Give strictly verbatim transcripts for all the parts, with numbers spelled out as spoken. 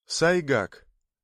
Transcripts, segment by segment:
Сайгак.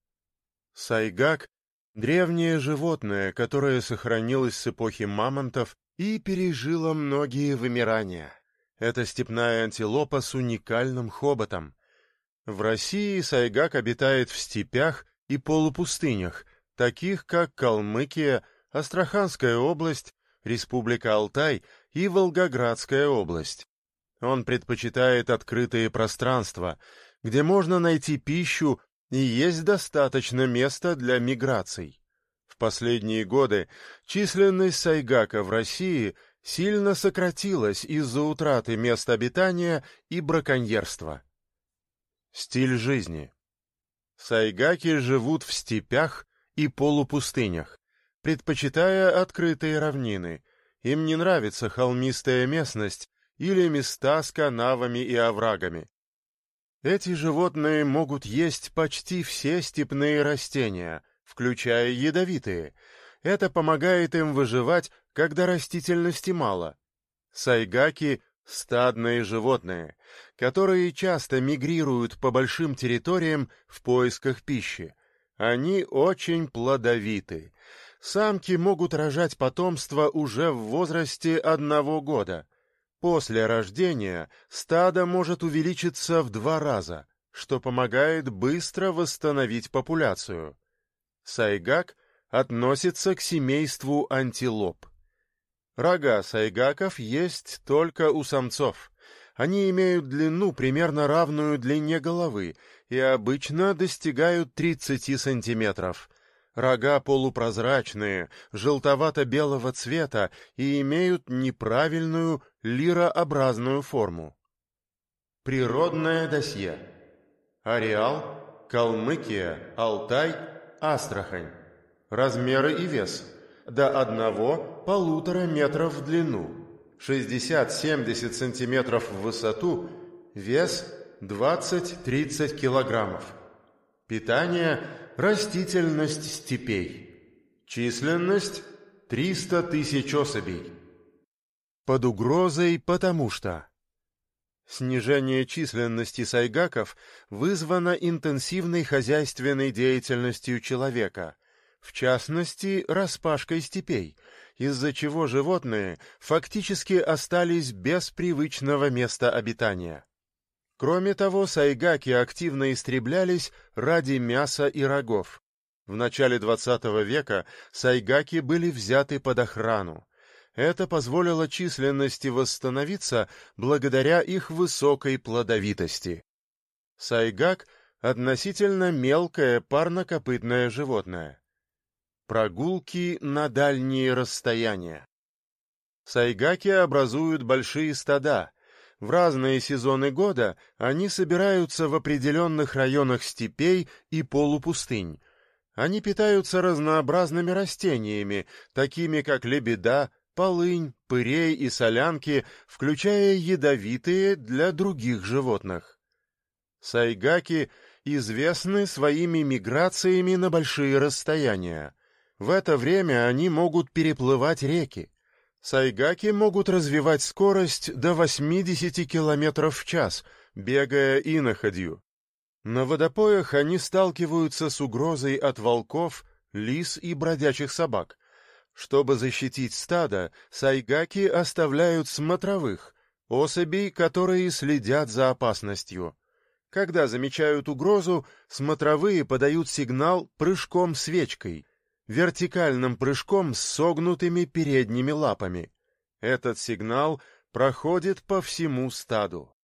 Сайгак — древнее животное, которое сохранилось с эпохи мамонтов и пережило многие вымирания. Это степная антилопа с уникальным хоботом. В России сайгак обитает в степях и полупустынях, таких как Калмыкия, Астраханская область, Республика Алтай и Волгоградская область. Он предпочитает открытые пространства, где можно найти пищу и есть достаточно места для миграций. В последние годы численность сайгака в России сильно сократилась из-за утраты мест обитания и браконьерства. Стиль жизни. Сайгаки живут в степях и полупустынях, предпочитая открытые равнины. Им не нравится холмистая местность или места с канавами и оврагами. Эти животные могут есть почти все степные растения, включая ядовитые. Это помогает им выживать, когда растительности мало. Сайгаки — стадные животные, которые часто мигрируют по большим территориям в поисках пищи. Они очень плодовиты. Самки могут рожать потомство уже в возрасте одного года. После рождения стадо может увеличиться в два раза, что помогает быстро восстановить популяцию. Сайгак относится к семейству антилоп. Рога сайгаков есть только у самцов. Они имеют длину примерно равную длине головы и обычно достигают тридцати сантиметров. Рога полупрозрачные, желтовато-белого цвета и имеют неправильную лирообразную форму. Природное досье. Ареал: Калмыкия, Алтай, Астрахань. Размеры и вес: до одного-полутора метров в длину, шестьдесят-семьдесят сантиметров в высоту, вес двадцать-тридцать килограммов. Питание – растительность степей. Численность – триста тысяч особей. Под угрозой потому что снижение численности сайгаков вызвано интенсивной хозяйственной деятельностью человека, в частности, распашкой степей, из-за чего животные фактически остались без привычного места обитания. Кроме того, сайгаки активно истреблялись ради мяса и рогов. В начале двадцатого века сайгаки были взяты под охрану. Это позволило численности восстановиться благодаря их высокой плодовитости. Сайгак — относительно мелкое парнокопытное животное. Прогулки на дальние расстояния. Сайгаки образуют большие стада. В разные сезоны года они собираются в определенных районах степей и полупустынь. Они питаются разнообразными растениями, такими как лебеда, полынь, пырей и солянки, включая ядовитые для других животных. Сайгаки известны своими миграциями на большие расстояния. В это время они могут переплывать реки. Сайгаки могут развивать скорость до восьмидесяти километров в час, бегая иноходью. На водопоях они сталкиваются с угрозой от волков, лис и бродячих собак. Чтобы защитить стадо, сайгаки оставляют смотровых, особей, которые следят за опасностью. Когда замечают угрозу, смотровые подают сигнал прыжком-свечкой, вертикальным прыжком с согнутыми передними лапами. Этот сигнал проходит по всему стаду.